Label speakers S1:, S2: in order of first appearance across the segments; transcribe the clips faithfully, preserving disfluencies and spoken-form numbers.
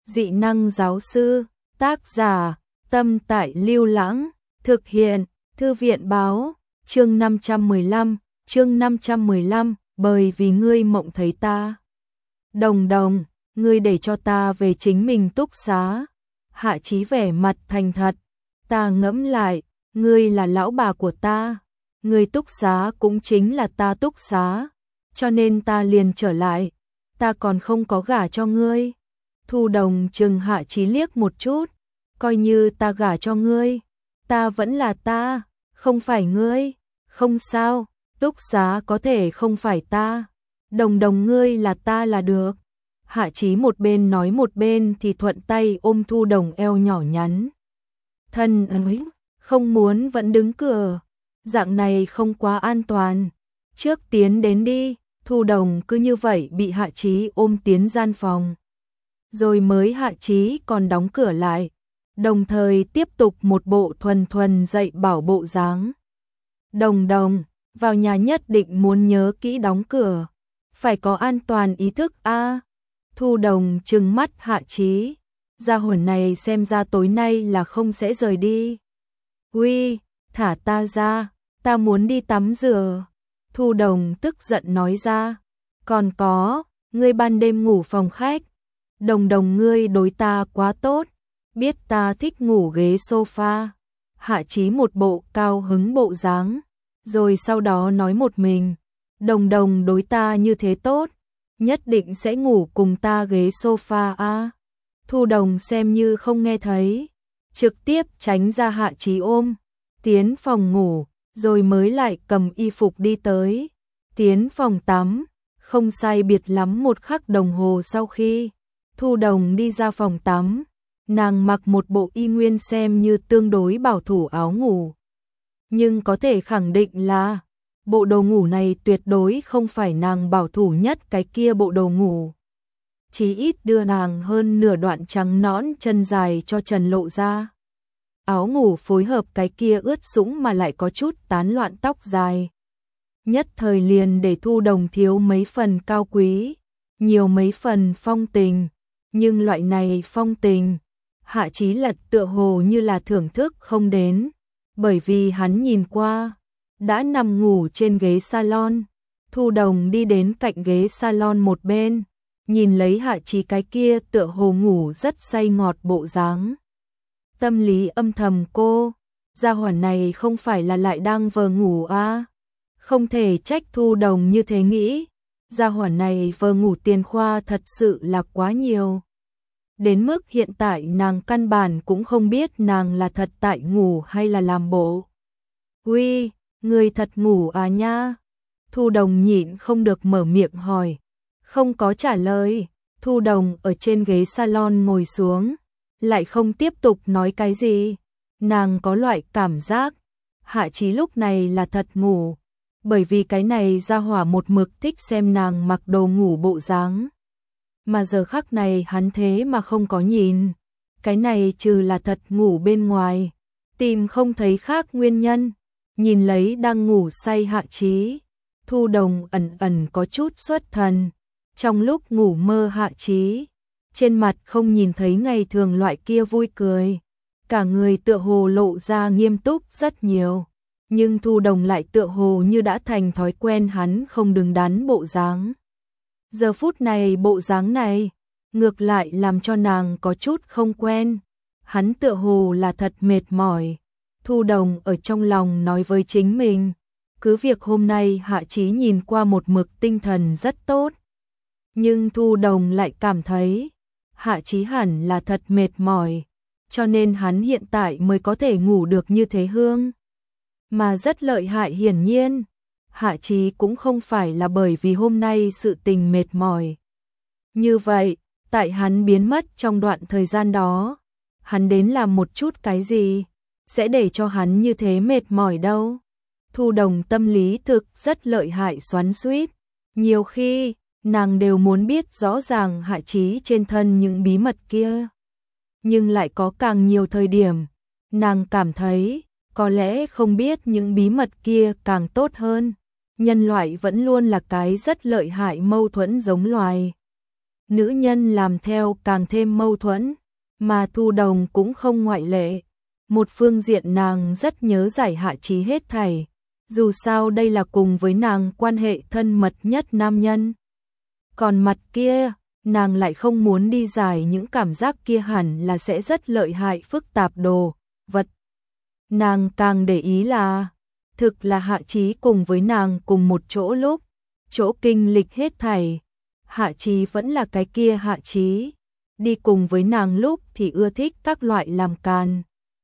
S1: Dị năng giáo sư, tác giả, Tâm Tại Lưu Lãng, thực hiện, Thư viện báo, chương năm trăm mười lăm, chương năm trăm mười lăm, bởi vì ngươi mộng thấy ta. Đồng đồng, ngươi để cho ta về chính mình túc xá. Hạ Chí vẻ mặt thành thật, ta ngẫm lại, ngươi là lão bà của ta, ngươi túc xá cũng chính là ta túc xá, cho nên ta liền trở lại, ta còn không có gả cho ngươi. Thu Đồng chừng Hạ Chí liếc một chút, coi như ta gả cho ngươi, ta vẫn là ta, không phải ngươi, không sao, túc xá có thể không phải ta, đồng đồng ngươi là ta là được. Hạ Chí một bên nói một bên thì thuận tay ôm Thu Đồng eo nhỏ nhắn. Thân ấy, không muốn vẫn đứng cửa, dạng này không quá an toàn, trước tiến đến đi. Thu Đồng cứ như vậy bị Hạ Chí ôm tiến gian phòng. Rồi mới Hạ Chí còn đóng cửa lại, đồng thời tiếp tục một bộ thuần thuần dạy bảo bộ dáng. Đồng đồng, vào nhà nhất định muốn nhớ kỹ đóng cửa, phải có an toàn ý thức a. Thu Đồng trừng mắt Hạ Chí, gia hỏa này xem ra tối nay là không sẽ rời đi. Uy, thả ta ra, ta muốn đi tắm rửa. Thu Đồng tức giận nói ra, còn có, ngươi ban đêm ngủ phòng khách, đồng đồng ngươi đối ta quá tốt, biết ta thích ngủ ghế sofa. Hạ Chí một bộ cao hứng bộ dáng, rồi sau đó nói một mình, đồng đồng đối ta như thế tốt, nhất định sẽ ngủ cùng ta ghế sofa a. Thu Đồng xem như không nghe thấy, trực tiếp tránh ra Hạ Chí ôm, tiến phòng ngủ, rồi mới lại cầm y phục đi tới, tiến phòng tắm, không sai biệt lắm một khắc đồng hồ sau khi Thu Đồng đi ra phòng tắm, nàng mặc một bộ y nguyên xem như tương đối bảo thủ áo ngủ. Nhưng có thể khẳng định là, bộ đồ ngủ này tuyệt đối không phải nàng bảo thủ nhất cái kia bộ đồ ngủ. Chí ít đưa nàng hơn nửa đoạn trắng nõn chân dài cho trần lộ ra. Áo ngủ phối hợp cái kia ướt sũng mà lại có chút tán loạn tóc dài. Nhất thời liền để Thu Đồng thiếu mấy phần cao quý, nhiều mấy phần phong tình. Nhưng loại này phong tình, Hạ Chí Lật tựa hồ như là thưởng thức không đến, bởi vì hắn nhìn qua, đã nằm ngủ trên ghế salon. Thu Đồng đi đến cạnh ghế salon một bên, nhìn lấy Hạ Chí cái kia tựa hồ ngủ rất say ngọt bộ dáng. Tâm lý âm thầm cô, gia hỏa này không phải là lại đang vờ ngủ à? Không thể trách Thu Đồng như thế nghĩ, gia hỏa này vờ ngủ tiền khoa thật sự là quá nhiều. Đến mức hiện tại nàng căn bản cũng không biết nàng là thật tại ngủ hay là làm bộ. Uy, người thật ngủ à nha? Thu Đồng nhịn không được mở miệng hỏi. Không có trả lời, Thu Đồng ở trên ghế salon ngồi xuống, lại không tiếp tục nói cái gì. Nàng có loại cảm giác, Hạ Chí lúc này là thật ngủ, bởi vì cái này gia hỏa một mực thích xem nàng mặc đồ ngủ bộ dáng. Mà giờ khắc này hắn thế mà không có nhìn, cái này trừ là thật ngủ bên ngoài, tìm không thấy khác nguyên nhân. Nhìn lấy đang ngủ say Hạ Chí, Thu Đồng ẩn ẩn có chút xuất thần. Trong lúc ngủ mơ Hạ Chí, trên mặt không nhìn thấy ngày thường loại kia vui cười, cả người tựa hồ lộ ra nghiêm túc rất nhiều. Nhưng Thu Đồng lại tựa hồ như đã thành thói quen hắn không đứng đắn bộ dáng. Giờ phút này bộ dáng này, ngược lại làm cho nàng có chút không quen. Hắn tựa hồ là thật mệt mỏi. Thu Đồng ở trong lòng nói với chính mình, cứ việc hôm nay Hạ Chí nhìn qua một mực tinh thần rất tốt. Nhưng Thu Đồng lại cảm thấy, Hạ Chí hẳn là thật mệt mỏi, cho nên hắn hiện tại mới có thể ngủ được như thế hương. Mà rất lợi hại hiển nhiên, Hạ Chí cũng không phải là bởi vì hôm nay sự tình mệt mỏi. Như vậy, tại hắn biến mất trong đoạn thời gian đó, hắn đến làm một chút cái gì, sẽ để cho hắn như thế mệt mỏi đâu. Thu Đồng tâm lý thực rất lợi hại xoắn xuýt, nhiều khi, nàng đều muốn biết rõ ràng Hạ Chí trên thân những bí mật kia. Nhưng lại có càng nhiều thời điểm, nàng cảm thấy, có lẽ không biết những bí mật kia càng tốt hơn. Nhân loại vẫn luôn là cái rất lợi hại mâu thuẫn giống loài. nữ nhân làm theo càng thêm mâu thuẫn, mà Thu Đồng cũng không ngoại lệ. Một phương diện nàng rất nhớ giải Hạ Chí hết thảy, dù sao đây là cùng với nàng quan hệ thân mật nhất nam nhân. Còn mặt kia, nàng lại không muốn đi giải những cảm giác kia, hẳn là sẽ rất lợi hại phức tạp đồ vật. Nàng càng để ý là, thực là Hạ Chí cùng với nàng cùng một chỗ lúc, chỗ kinh lịch hết thảy. Hạ Chí vẫn là cái kia Hạ Chí, đi cùng với nàng lúc thì ưa thích các loại làm càn.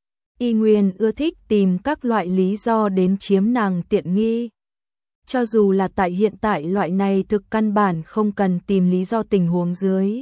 S1: Y nguyên ưa thích tìm các loại lý do đến chiếm nàng tiện nghi. Cho dù là tại hiện tại loại này thực căn bản không cần tìm lý do tình huống dưới.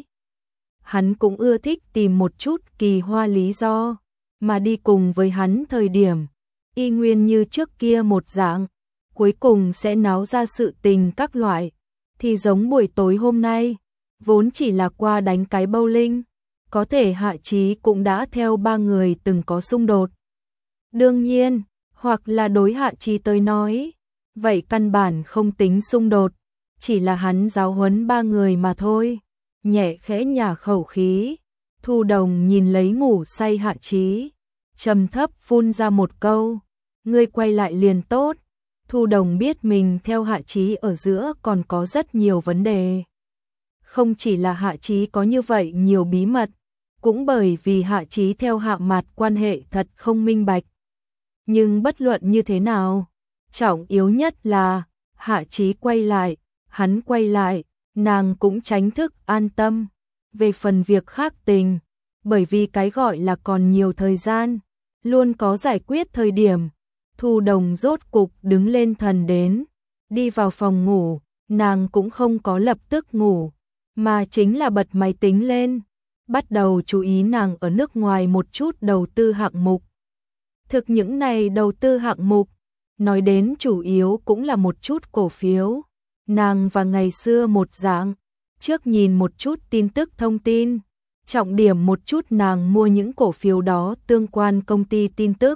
S1: Hắn cũng ưa thích tìm một chút kỳ hoa lý do, mà đi cùng với hắn thời điểm, y nguyên như trước kia một dạng, cuối cùng sẽ náo ra sự tình các loại, thì giống buổi tối hôm nay, vốn chỉ là qua đánh cái bowling, có thể Hạ Chí cũng đã theo ba người từng có xung đột. Đương nhiên, hoặc là đối Hạ Chí tới nói, vậy căn bản không tính xung đột, chỉ là hắn giáo huấn ba người mà thôi. Nhẹ khẽ nhả khẩu khí, Thu Đồng nhìn lấy ngủ say Hạ Chí, trầm thấp phun ra một câu, ngươi quay lại liền tốt. Thu Đồng biết mình theo Hạ Chí ở giữa còn có rất nhiều vấn đề. Không chỉ là Hạ Chí có như vậy nhiều bí mật, cũng bởi vì Hạ Chí theo Hạ Mạt quan hệ thật không minh bạch. Nhưng bất luận như thế nào, trọng yếu nhất là Hạ Chí quay lại, hắn quay lại, nàng cũng tránh thức an tâm. Về phần việc khác tình, bởi vì cái gọi là còn nhiều thời gian, luôn có giải quyết thời điểm. Thu Đồng rốt cục đứng lên thần đến, đi vào phòng ngủ, nàng cũng không có lập tức ngủ, mà chính là bật máy tính lên, bắt đầu chú ý nàng ở nước ngoài một chút đầu tư hạng mục. Thực những này đầu tư hạng mục, nói đến chủ yếu cũng là một chút cổ phiếu. Nàng và ngày xưa một dạng, trước nhìn một chút tin tức thông tin, trọng điểm một chút nàng mua những cổ phiếu đó tương quan công ty tin tức.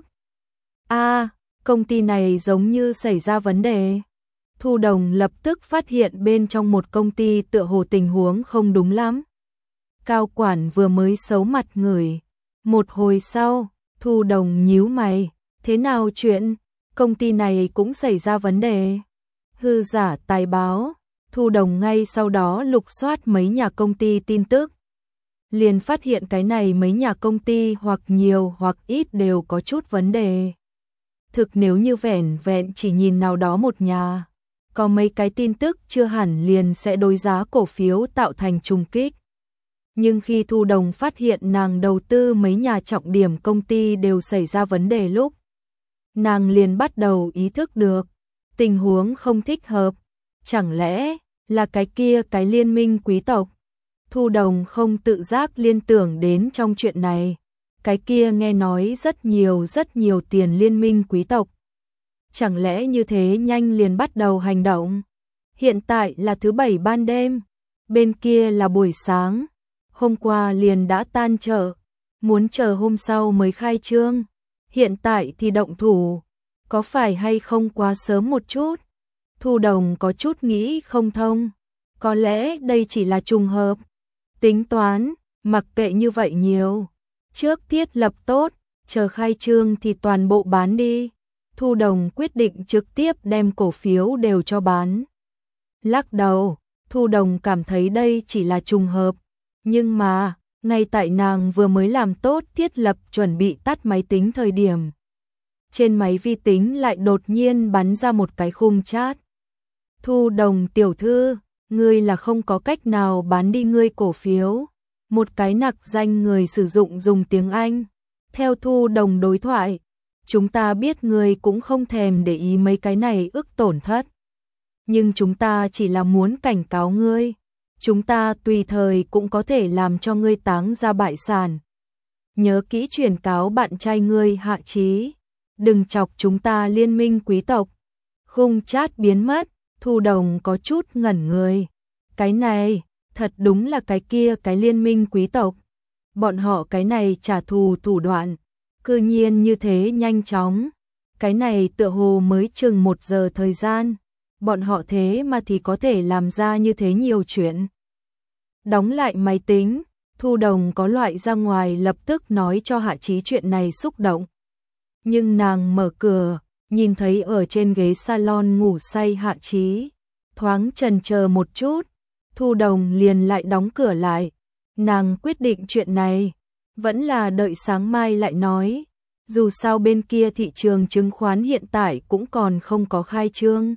S1: A, à, công ty này giống như xảy ra vấn đề. Thu Đồng lập tức phát hiện bên trong một công ty tựa hồ tình huống không đúng lắm. Cao quản vừa mới xấu mặt người. Một hồi sau, Thu Đồng nhíu mày, thế nào chuyện, công ty này cũng xảy ra vấn đề. Hư giả tài báo, Thu Đồng ngay sau đó lục soát mấy nhà công ty tin tức. Liền phát hiện cái này mấy nhà công ty hoặc nhiều hoặc ít đều có chút vấn đề. Thực nếu như vẻn vẹn chỉ nhìn nào đó một nhà, có mấy cái tin tức chưa hẳn liền sẽ đối giá cổ phiếu tạo thành trùng kích. Nhưng khi Thu Đồng phát hiện nàng đầu tư mấy nhà trọng điểm công ty đều xảy ra vấn đề lúc, nàng liền bắt đầu ý thức được, tình huống không thích hợp, chẳng lẽ là cái kia cái liên minh quý tộc. Thu Đồng không tự giác liên tưởng đến trong chuyện này, cái kia nghe nói rất nhiều rất nhiều tiền liên minh quý tộc. Chẳng lẽ như thế nhanh liền bắt đầu hành động? Hiện tại là thứ bảy ban đêm, bên kia là buổi sáng, hôm qua liền đã tan chợ, muốn chờ hôm sau mới khai trương, hiện tại thì động thủ, có phải hay không quá sớm một chút? Thu Đồng có chút nghĩ không thông, có lẽ đây chỉ là trùng hợp, tính toán, mặc kệ như vậy nhiều, trước thiết lập tốt, chờ khai trương thì toàn bộ bán đi. Thu Đồng quyết định trực tiếp đem cổ phiếu đều cho bán. Lắc đầu, Thu Đồng cảm thấy đây chỉ là trùng hợp, nhưng mà, ngay tại nàng vừa mới làm tốt thiết lập chuẩn bị tắt máy tính thời điểm, trên máy vi tính lại đột nhiên bắn ra một cái khung chat. Thu Đồng tiểu thư, ngươi là không có cách nào bán đi ngươi cổ phiếu. Một cái nặc danh người sử dụng dùng tiếng Anh. Theo Thu Đồng đối thoại, chúng ta biết ngươi cũng không thèm để ý mấy cái này ức tổn thất. Nhưng chúng ta chỉ là muốn cảnh cáo ngươi. Chúng ta tùy thời cũng có thể làm cho ngươi táng ra bại sản. Nhớ kỹ truyền cáo bạn trai ngươi Hạ Chí. Đừng chọc chúng ta liên minh quý tộc. Khung chat biến mất, Thu Đồng có chút ngẩn người. Cái này, thật đúng là cái kia cái liên minh quý tộc. Bọn họ cái này trả thù thủ đoạn, cư nhiên như thế nhanh chóng. Cái này tựa hồ mới chừng một giờ thời gian. Bọn họ thế mà thì có thể làm ra như thế nhiều chuyện. Đóng lại máy tính, Thu Đồng có loại ra ngoài lập tức nói cho Hạ Chí chuyện này xúc động. Nhưng nàng mở cửa, nhìn thấy ở trên ghế salon ngủ say Hạ Chí, thoáng chần chờ một chút, Thu Đồng liền lại đóng cửa lại. Nàng quyết định chuyện này, vẫn là đợi sáng mai lại nói, dù sao bên kia thị trường chứng khoán hiện tại cũng còn không có khai trương.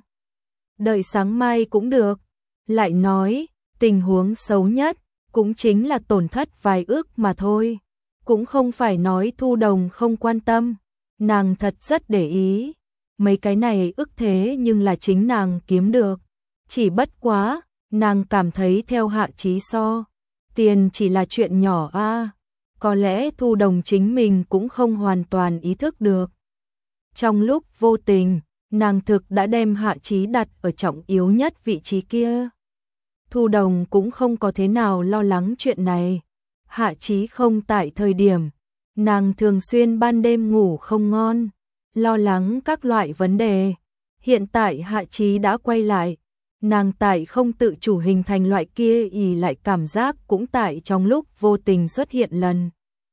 S1: Đợi sáng mai cũng được, lại nói, tình huống xấu nhất, cũng chính là tổn thất vài ước mà thôi. Cũng không phải nói Thu Đồng không quan tâm, nàng thật rất để ý. Mấy cái này ức thế nhưng là chính nàng kiếm được. Chỉ bất quá, nàng cảm thấy theo Hạ Chí so, tiền chỉ là chuyện nhỏ a. À. Có lẽ Thu Đồng chính mình cũng không hoàn toàn ý thức được. Trong lúc vô tình, nàng thực đã đem Hạ Chí đặt ở trọng yếu nhất vị trí kia. Thu Đồng cũng không có thế nào lo lắng chuyện này. Hạ Chí không tại thời điểm, nàng thường xuyên ban đêm ngủ không ngon, lo lắng các loại vấn đề. Hiện tại Hạ Chí đã quay lại, nàng tại không tự chủ hình thành loại kia ì lại cảm giác cũng tại trong lúc vô tình xuất hiện lần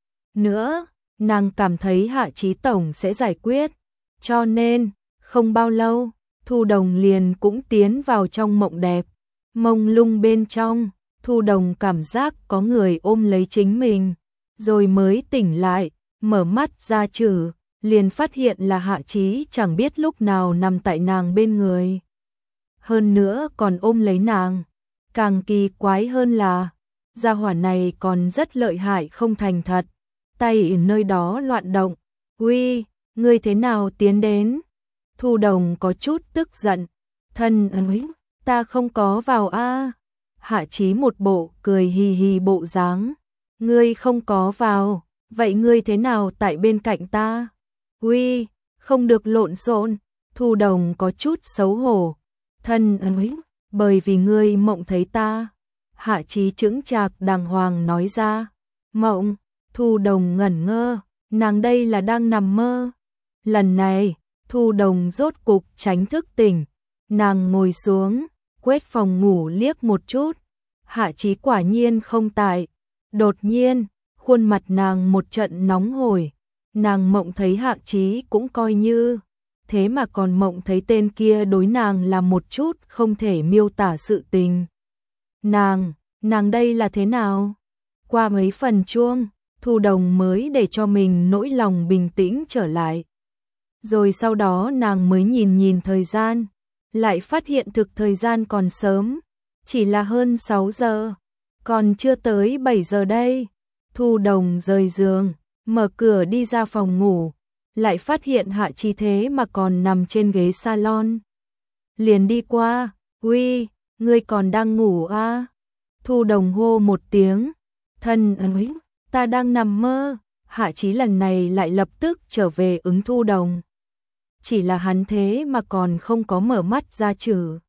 S1: nữa, nàng cảm thấy Hạ Chí tổng sẽ giải quyết. Cho nên, không bao lâu, Thu Đồng liền cũng tiến vào trong mộng đẹp. Mông lung bên trong, Thu Đồng cảm giác có người ôm lấy chính mình, rồi mới tỉnh lại, mở mắt ra chử, liền phát hiện là Hạ Chí chẳng biết lúc nào nằm tại nàng bên người. Hơn nữa còn ôm lấy nàng, càng kỳ quái hơn là, gia hỏa này còn rất lợi hại không thành thật, tay ở nơi đó loạn động. Uy, ngươi thế nào tiến đến? Thu Đồng có chút tức giận, thân ấy, ta không có vào a. À. Hạ Chí một bộ cười hì hì bộ dáng, ngươi không có vào, vậy ngươi thế nào tại bên cạnh ta? Uy, không được lộn xộn. Thu Đồng có chút xấu hổ, thân ấy, bởi vì ngươi mộng thấy ta. Hạ Chí chững chạc đàng hoàng nói ra. Mộng? Thu Đồng ngẩn ngơ, nàng đây là đang nằm mơ. Lần này, Thu Đồng rốt cục tránh thức tỉnh, nàng ngồi xuống, quét phòng ngủ liếc một chút. Hạ Chí quả nhiên không tại. Đột nhiên, khuôn mặt nàng một trận nóng hổi. Nàng mộng thấy Hạ Chí cũng coi như, thế mà còn mộng thấy tên kia đối nàng là một chút không thể miêu tả sự tình. Nàng, nàng đây là thế nào? Qua mấy phần chuông, Thu Đồng mới để cho mình nỗi lòng bình tĩnh trở lại. Rồi sau đó nàng mới nhìn nhìn thời gian, lại phát hiện thực thời gian còn sớm, chỉ là hơn sáu giờ, còn chưa tới bảy giờ đây. Thu Đồng rời giường, mở cửa đi ra phòng ngủ, lại phát hiện Hạ Chí thế mà còn nằm trên ghế salon. Liền đi qua, uy, ngươi còn đang ngủ à? Thu Đồng hô một tiếng, thân ấy, ta đang nằm mơ. Hạ Chí lần này lại lập tức trở về ứng Thu Đồng. Chỉ là hắn thế mà còn không có mở mắt ra chử.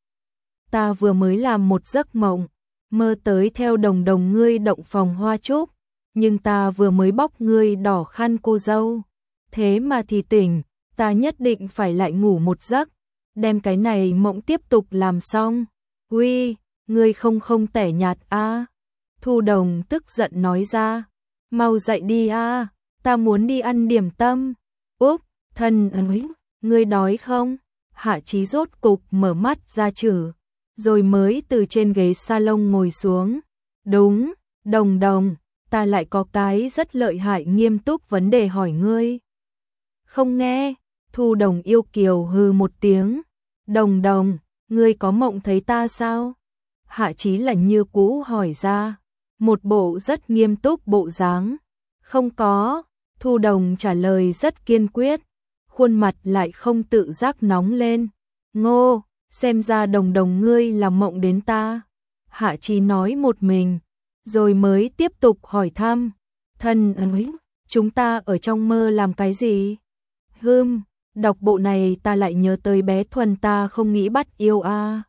S1: Ta vừa mới làm một giấc mộng, mơ tới theo Đồng Đồng ngươi động phòng hoa trúc, nhưng ta vừa mới bóc ngươi đỏ khăn cô dâu. Thế mà thì tỉnh, ta nhất định phải lại ngủ một giấc, đem cái này mộng tiếp tục làm xong. Uy, ngươi không không tẻ nhạt a. À. Thu Đồng tức giận nói ra, mau dậy đi a, à, ta muốn đi ăn điểm tâm. Úp, thân ấy, ngươi đói không? Hạ Chí rốt cục mở mắt ra chử, rồi mới từ trên ghế salon ngồi xuống. Đúng, Đồng Đồng, ta lại có cái rất lợi hại nghiêm túc vấn đề hỏi ngươi. Không nghe. Thu Đồng yêu kiều hừ một tiếng. Đồng Đồng, ngươi có mộng thấy ta sao? Hạ Chí lạnh như cũ hỏi ra, một bộ rất nghiêm túc bộ dáng. Không có. Thu Đồng trả lời rất kiên quyết, khuôn mặt lại không tự giác nóng lên. Ngô, xem ra Đồng Đồng ngươi là mộng đến ta. Hạ Chí nói một mình, rồi mới tiếp tục hỏi thăm. Thân ấy, chúng ta ở trong mơ làm cái gì? Hừm, đọc bộ này ta lại nhớ tới bé Thuần ta không nghĩ bắt yêu a. À.